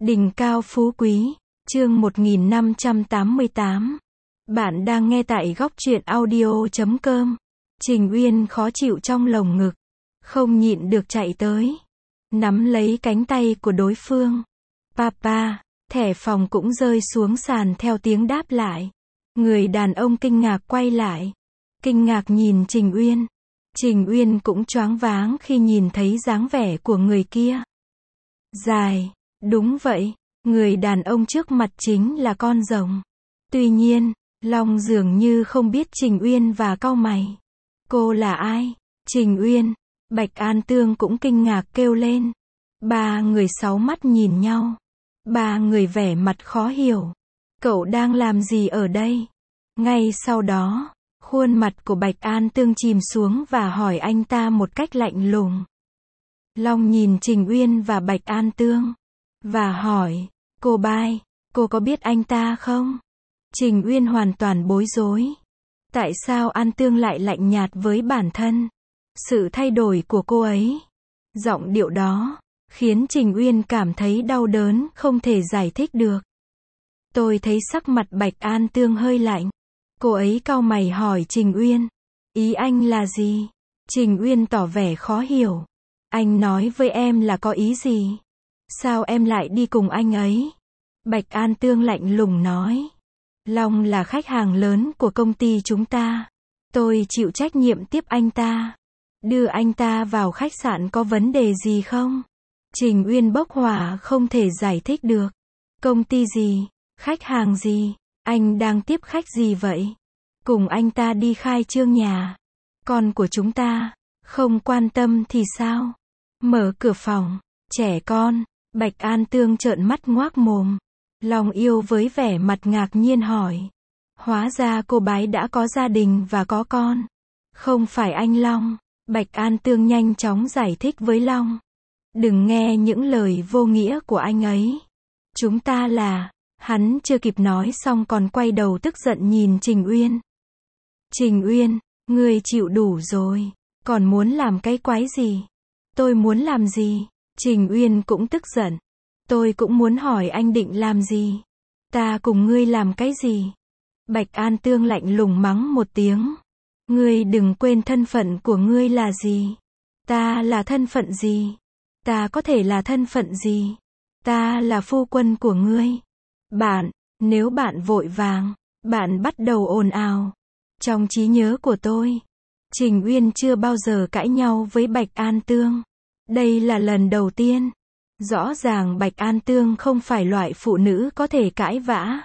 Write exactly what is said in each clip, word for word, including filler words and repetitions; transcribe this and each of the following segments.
Đỉnh cao phú quý, chương một nghìn năm trăm tám mươi tám. Bạn đang nghe tại góc truyện audio chấm com. Trình Uyên khó chịu trong lồng ngực, không nhịn được chạy tới, nắm lấy cánh tay của đối phương. Papa, thẻ phòng cũng rơi xuống sàn theo tiếng đáp lại. Người đàn ông kinh ngạc quay lại, kinh ngạc nhìn Trình Uyên. Trình Uyên cũng choáng váng khi nhìn thấy dáng vẻ của người kia. Dài, đúng vậy, người đàn ông trước mặt chính là con rồng. Tuy nhiên, Long dường như không biết Trình Uyên và cau mày. Cô là ai? Trình Uyên, Bạch An Tương cũng kinh ngạc kêu lên. Ba người sáu mắt nhìn nhau. Ba người vẻ mặt khó hiểu. Cậu đang làm gì ở đây? Ngay sau đó, khuôn mặt của Bạch An Tương chìm xuống và hỏi anh ta một cách lạnh lùng. Long nhìn Trình Uyên và Bạch An Tương, và hỏi, cô Bai, cô có biết anh ta không? Trình Uyên hoàn toàn bối rối. Tại sao An Tương lại lạnh nhạt với bản thân? Sự thay đổi của cô ấy, giọng điệu đó, khiến Trình Uyên cảm thấy đau đớn không thể giải thích được. Tôi thấy sắc mặt Bạch An Tương hơi lạnh. Cô ấy cau mày hỏi Trình Uyên, ý anh là gì? Trình Uyên tỏ vẻ khó hiểu. Anh nói với em là có ý gì? Sao em lại đi cùng anh ấy? Bạch An Tương lạnh lùng nói. Long là khách hàng lớn của công ty chúng ta. Tôi chịu trách nhiệm tiếp anh ta. Đưa anh ta vào khách sạn có vấn đề gì không? Trình Uyên bốc hỏa không thể giải thích được. Công ty gì? Khách hàng gì? Anh đang tiếp khách gì vậy? Cùng anh ta đi khai trương nhà. Con của chúng ta, không quan tâm thì sao? Mở cửa phòng, trẻ con. Bạch An Tương trợn mắt ngoác mồm. Long yêu với vẻ mặt ngạc nhiên hỏi. Hóa ra cô Bái đã có gia đình và có con. Không phải anh Long. Bạch An Tương nhanh chóng giải thích với Long. Đừng nghe những lời vô nghĩa của anh ấy. Chúng ta là... Hắn chưa kịp nói xong còn quay đầu tức giận nhìn Trình Uyên. Trình Uyên, ngươi chịu đủ rồi. Còn muốn làm cái quái gì? Tôi muốn làm gì? Trình Uyên cũng tức giận. Tôi cũng muốn hỏi anh định làm gì? Ta cùng ngươi làm cái gì? Bạch An Tương lạnh lùng mắng một tiếng. Ngươi đừng quên thân phận của ngươi là gì? Ta là thân phận gì? Ta có thể là thân phận gì? Ta là phu quân của ngươi. Bạn, nếu bạn vội vàng, bạn bắt đầu ồn ào. Trong trí nhớ của tôi, Trình Uyên chưa bao giờ cãi nhau với Bạch An Tương. Đây là lần đầu tiên. Rõ ràng Bạch An Tương không phải loại phụ nữ có thể cãi vã.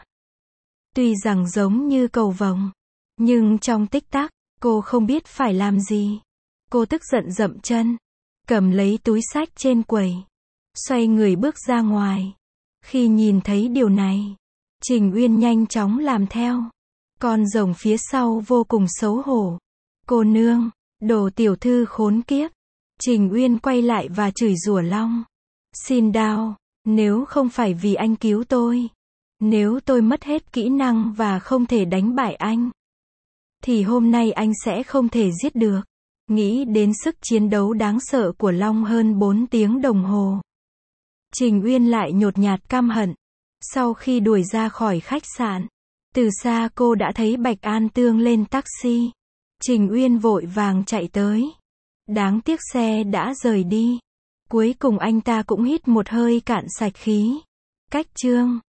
Tuy rằng giống như cầu vồng, nhưng trong tích tắc, cô không biết phải làm gì. Cô tức giận dậm chân, cầm lấy túi xách trên quầy, xoay người bước ra ngoài. Khi nhìn thấy điều này, Trình Uyên nhanh chóng làm theo. Con rồng phía sau vô cùng xấu hổ. Cô nương, đồ tiểu thư khốn kiếp. Trình Uyên quay lại và chửi rủa Long. Xin đao, nếu không phải vì anh cứu tôi, nếu tôi mất hết kỹ năng và không thể đánh bại anh, thì hôm nay anh sẽ không thể giết được. Nghĩ đến sức chiến đấu đáng sợ của Long hơn bốn tiếng đồng hồ, Trình Uyên lại nhột nhạt căm hận. Sau khi đuổi ra khỏi khách sạn, từ xa cô đã thấy Bạch An Tương lên taxi. Trình Uyên vội vàng chạy tới. Đáng tiếc xe đã rời đi. Cuối cùng anh ta cũng hít một hơi cạn sạch khí. Cách chương